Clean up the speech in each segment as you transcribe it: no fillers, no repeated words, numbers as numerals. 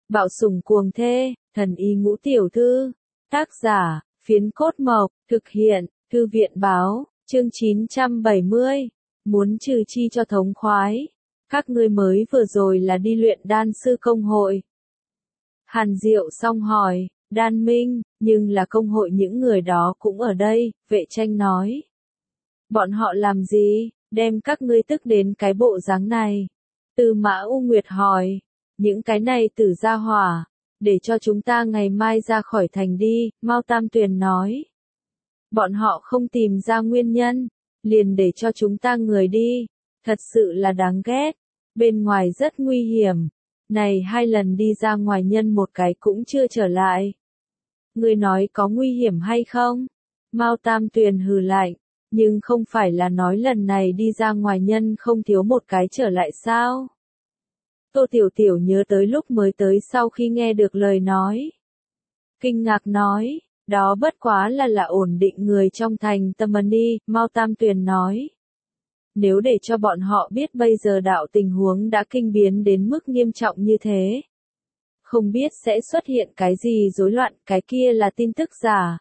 Bạo sủng cuồng thê, thần y ngũ tiểu thư. Tác giả, Phiến Cốt Mộc, thực hiện, Thư viện Báo, chương 970. Muốn trừ chi cho thống khoái. Các ngươi mới vừa rồi là đi luyện đan sư công hội. Hàn Diệu xong hỏi, Đan Minh, nhưng là công hội những người đó cũng ở đây, Vệ Tranh nói. Bọn họ làm gì, đem các ngươi tức đến cái bộ dáng này? Tư Mã U Nguyệt hỏi, những cái này tử gia hỏa, để cho chúng ta ngày mai ra khỏi thành đi, Mao Tam Tuyền nói. Bọn họ không tìm ra nguyên nhân, liền để cho chúng ta người đi, thật sự là đáng ghét, bên ngoài rất nguy hiểm, này 2 lần đi ra ngoài nhân một cái cũng chưa trở lại. Ngươi nói có nguy hiểm hay không? Mao Tam Tuyền hừ lạnh, nhưng không phải là nói lần này đi ra ngoài nhân không thiếu một cái trở lại sao? Tô Tiểu Tiểu nhớ tới lúc mới tới sau khi nghe được lời nói. Kinh ngạc nói, đó bất quá là ổn định người trong thành Tâm Ni, Mao Tam Tuyền nói. Nếu để cho bọn họ biết bây giờ đạo tình huống đã kinh biến đến mức nghiêm trọng như thế. Không biết sẽ xuất hiện cái gì rối loạn, cái kia là tin tức giả.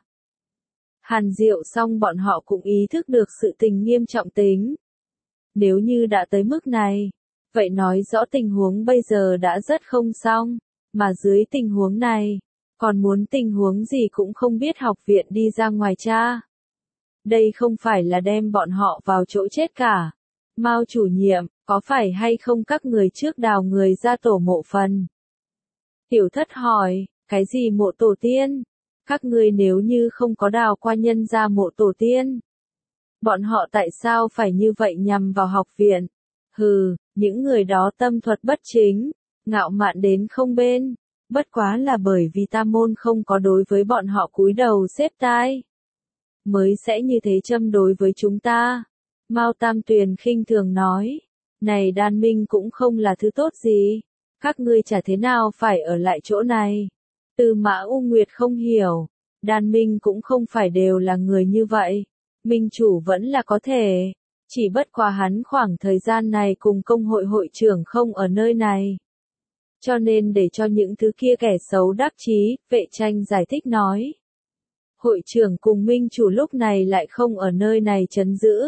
Hàn Diệu xong bọn họ cũng ý thức được sự tình nghiêm trọng tính. Nếu như đã tới mức này, vậy nói rõ tình huống bây giờ đã rất không xong, mà dưới tình huống này, còn muốn tình huống gì cũng không biết học viện đi ra ngoài cha. Đây không phải là đem bọn họ vào chỗ chết cả. Mao chủ nhiệm, có phải hay không các người trước đào người ra tổ mộ phần? Tiểu Thất hỏi, cái gì mộ tổ tiên? Các ngươi nếu như không có đào qua nhân ra mộ tổ tiên, bọn họ tại sao phải như vậy nhằm vào học viện? Hừ, những người đó tâm thuật bất chính, ngạo mạn đến không bên, bất quá là bởi vì tam môn không có đối với bọn họ cúi đầu xếp tai, mới sẽ như thế châm đối với chúng ta. Mao Tam Tuyền khinh thường nói, này Đan Minh cũng không là thứ tốt gì, các ngươi chả thế nào phải ở lại chỗ này. Tư Mã U Nguyệt không hiểu, Đan Minh cũng không phải đều là người như vậy, Minh chủ vẫn là có thể, chỉ bất quá hắn khoảng thời gian này cùng công hội hội trưởng không ở nơi này. Cho nên để cho những thứ kia kẻ xấu đắc chí, Vệ Tranh giải thích nói. Hội trưởng cùng Minh chủ lúc này lại không ở nơi này trấn giữ.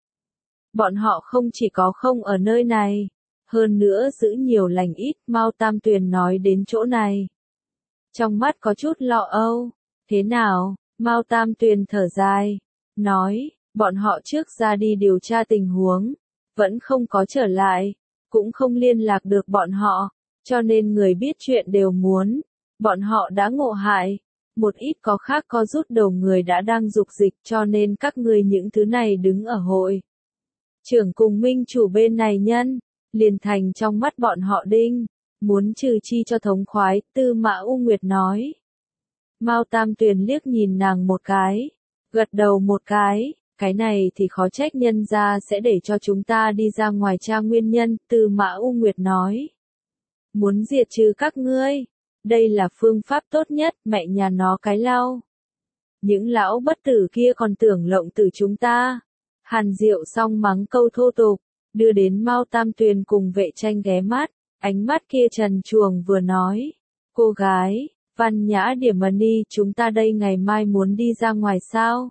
Bọn họ không chỉ có không ở nơi này, hơn nữa giữ nhiều lành ít, Mao Tam Tuyền nói đến chỗ này. Trong mắt có chút lo âu, thế nào, Mao Tam Tuyền thở dài, nói, bọn họ trước ra đi điều tra tình huống, vẫn không có trở lại, cũng không liên lạc được bọn họ, cho nên người biết chuyện đều muốn, bọn họ đã ngộ hại. Một ít có khác có rút đầu người đã đang dục dịch cho nên các ngươi những thứ này đứng ở hội. Trưởng cùng Minh chủ bên này nhân, liền thành trong mắt bọn họ đinh, muốn trừ chi cho thống khoái, Tư Mã U Nguyệt nói. Mao Tam Tuyền liếc nhìn nàng một cái, gật đầu một cái này thì khó trách nhân ra sẽ để cho chúng ta đi ra ngoài tra nguyên nhân, Tư Mã U Nguyệt nói. Muốn diệt trừ các ngươi. Đây là phương pháp tốt nhất, mẹ nhà nó cái lau. Những lão bất tử kia còn tưởng lộng tử chúng ta. Hàn Diệu xong mắng câu thô tục, đưa đến Mao Tam Tuyền cùng Vệ Tranh ghé mắt, ánh mắt kia trần truồng vừa nói. Cô gái, Văn Nhã Điểm Ni, chúng ta đây ngày mai muốn đi ra ngoài sao?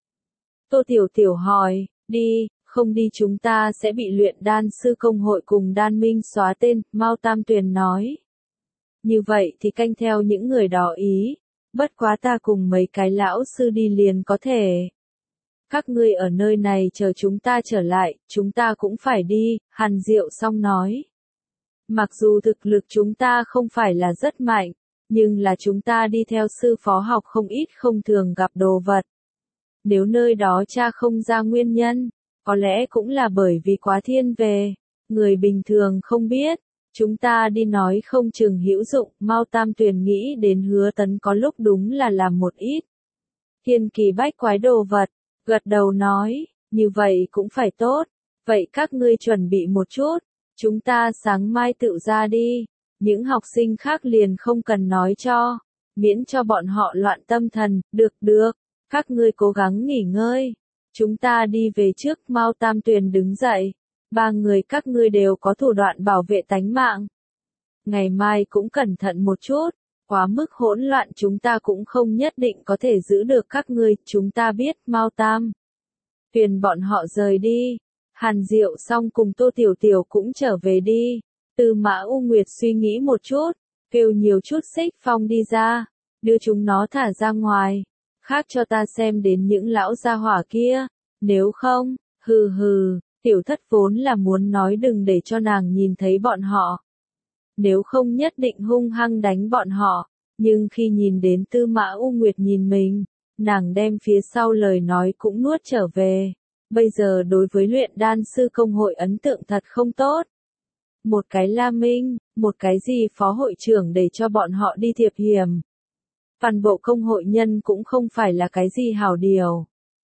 Tô Tiểu Tiểu hỏi, đi, không đi chúng ta sẽ bị luyện đan sư công hội cùng Đan Minh xóa tên, Mao Tam Tuyền nói. Như vậy thì canh theo những người đó ý, bất quá ta cùng mấy cái lão sư đi liền có thể. Các ngươi ở nơi này chờ chúng ta trở lại, chúng ta cũng phải đi, Hàn Diệu xong nói. Mặc dù thực lực chúng ta không phải là rất mạnh, nhưng là chúng ta đi theo sư phó học không ít không thường gặp đồ vật. Nếu nơi đó cha không ra nguyên nhân, có lẽ cũng là bởi vì quá thiên về, người bình thường không biết. Chúng ta đi nói không chừng hữu dụng, Mao Tam Tuyền nghĩ đến Hứa Tấn có lúc đúng là làm một ít. Thiên kỳ bách quái đồ vật, gật đầu nói, như vậy cũng phải tốt, vậy các ngươi chuẩn bị một chút, chúng ta sáng mai tự ra đi, những học sinh khác liền không cần nói cho, miễn cho bọn họ loạn tâm thần, được, các ngươi cố gắng nghỉ ngơi, chúng ta đi về trước, Mao Tam Tuyền đứng dậy. 3 người các ngươi đều có thủ đoạn bảo vệ tánh mạng. Ngày mai cũng cẩn thận một chút, quá mức hỗn loạn chúng ta cũng không nhất định có thể giữ được các ngươi, chúng ta biết, Mao Tam. Tuyền bọn họ rời đi, Hàn Diệu xong cùng Tô Tiểu Tiểu cũng trở về đi. Tư Mã U Nguyệt suy nghĩ một chút, kêu nhiều chút Xích Phong đi ra, đưa chúng nó thả ra ngoài, khác cho ta xem đến những lão gia hỏa kia, nếu không, hừ hừ, tiểu thất vốn là muốn nói đừng để cho nàng nhìn thấy bọn họ. Nếu không nhất định hung hăng đánh bọn họ, nhưng khi nhìn đến Tư Mã U Nguyệt nhìn mình, nàng đem phía sau lời nói cũng nuốt trở về. Bây giờ đối với luyện đan sư công hội ấn tượng thật không tốt. Một cái La Minh, một cái gì phó hội trưởng để cho bọn họ đi thiệp hiểm. Toàn bộ công hội nhân cũng không phải là cái gì hảo điều.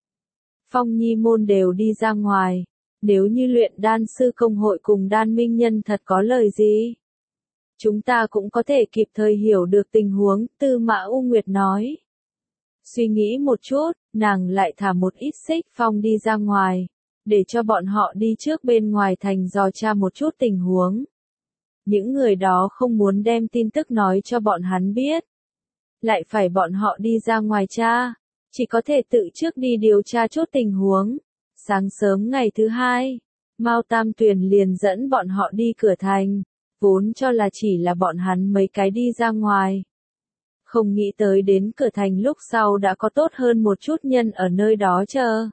Phong Nhi môn đều đi ra ngoài, nếu như luyện đan sư công hội cùng đan minh nhân thật có lời gì, chúng ta cũng có thể kịp thời hiểu được tình huống, Tư Mã U Nguyệt nói. Suy nghĩ một chút, nàng lại thả một ít Xích Phong đi ra ngoài, để cho bọn họ đi trước bên ngoài thành dò tra một chút tình huống. Những người đó không muốn đem tin tức nói cho bọn hắn biết. Lại phải bọn họ đi ra ngoài tra, chỉ có thể tự trước đi điều tra chút tình huống. Sáng sớm ngày thứ hai, Mao Tam Tuyền liền dẫn bọn họ đi cửa thành, vốn cho là chỉ là bọn hắn mấy cái đi ra ngoài. Không nghĩ tới đến cửa thành lúc sau đã có tốt hơn một chút nhân ở nơi đó chờ.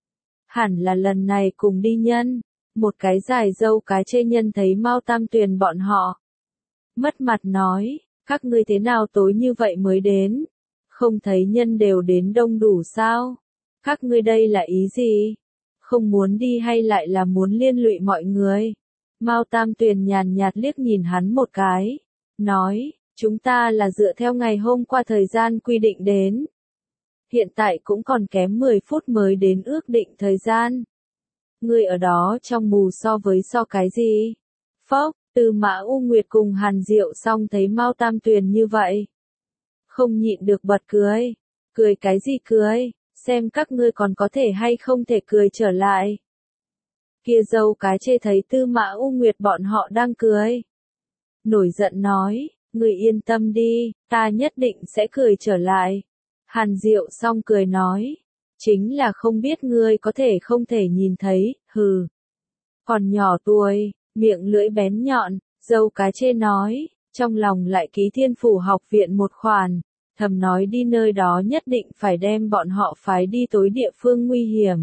Hẳn là lần này cùng đi nhân, một cái dài dâu cái chê nhân thấy Mao Tam Tuyền bọn họ. Mất mặt nói, các ngươi thế nào tối như vậy mới đến? Không thấy nhân đều đến đông đủ sao? Các ngươi đây là ý gì? Không muốn đi hay lại là muốn liên lụy mọi người? Mao Tam Tuyền nhàn nhạt liếc nhìn hắn một cái, nói, chúng ta là dựa theo ngày hôm qua thời gian quy định đến. Hiện tại cũng còn kém 10 phút mới đến ước định thời gian. Ngươi ở đó trong mù so với so cái gì? Phốc, Tư Mã U Nguyệt cùng Hàn Diệu xong thấy Mao Tam Tuyền như vậy. Không nhịn được bật cười. Cười cái gì cười, xem các ngươi còn có thể hay không thể cười trở lại. Kia dâu cái chê thấy Tư Mã U Nguyệt bọn họ đang cười. Nổi giận nói, ngươi yên tâm đi, ta nhất định sẽ cười trở lại. Hàn Diệu xong cười nói, chính là không biết ngươi có thể không thể nhìn thấy, hừ. Còn nhỏ tuổi, miệng lưỡi bén nhọn, dâu cái chê nói, trong lòng lại ký Thiên Phủ học viện một khoản, thầm nói đi nơi đó nhất định phải đem bọn họ phái đi tối địa phương nguy hiểm.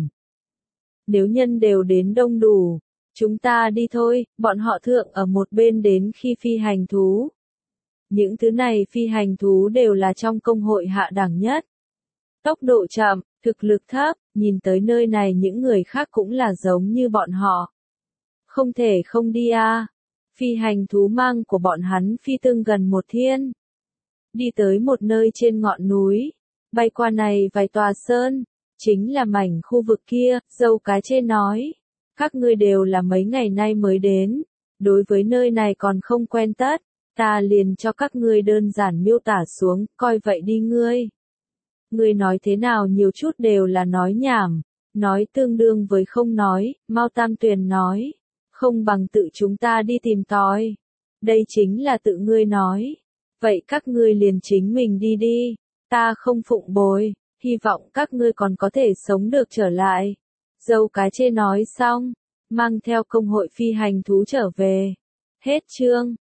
Nếu nhân đều đến đông đủ, chúng ta đi thôi, bọn họ thượng ở một bên đến khi phi hành thú. Những thứ này phi hành thú đều là trong công hội hạ đẳng nhất. Tốc độ chậm, thực lực thấp, nhìn tới nơi này những người khác cũng là giống như bọn họ. Không thể không đi à. Phi hành thú mang của bọn hắn phi tương gần một thiên. Đi tới một nơi trên ngọn núi, bay qua này vài tòa sơn, chính là mảnh khu vực kia, dâu cá chê nói. Các ngươi đều là mấy ngày nay mới đến, đối với nơi này còn không quen tất, ta liền cho các ngươi đơn giản miêu tả xuống, coi vậy đi ngươi. Ngươi nói thế nào nhiều chút đều là nói nhảm, nói tương đương với không nói, Mao Tam Tuyền nói, không bằng tự chúng ta đi tìm tòi. Đây chính là tự ngươi nói. Vậy các ngươi liền chính mình đi đi, ta không phụng bồi, hy vọng các ngươi còn có thể sống được trở lại. Dâu cá chê nói xong, mang theo công hội phi hành thú trở về. Hết chương.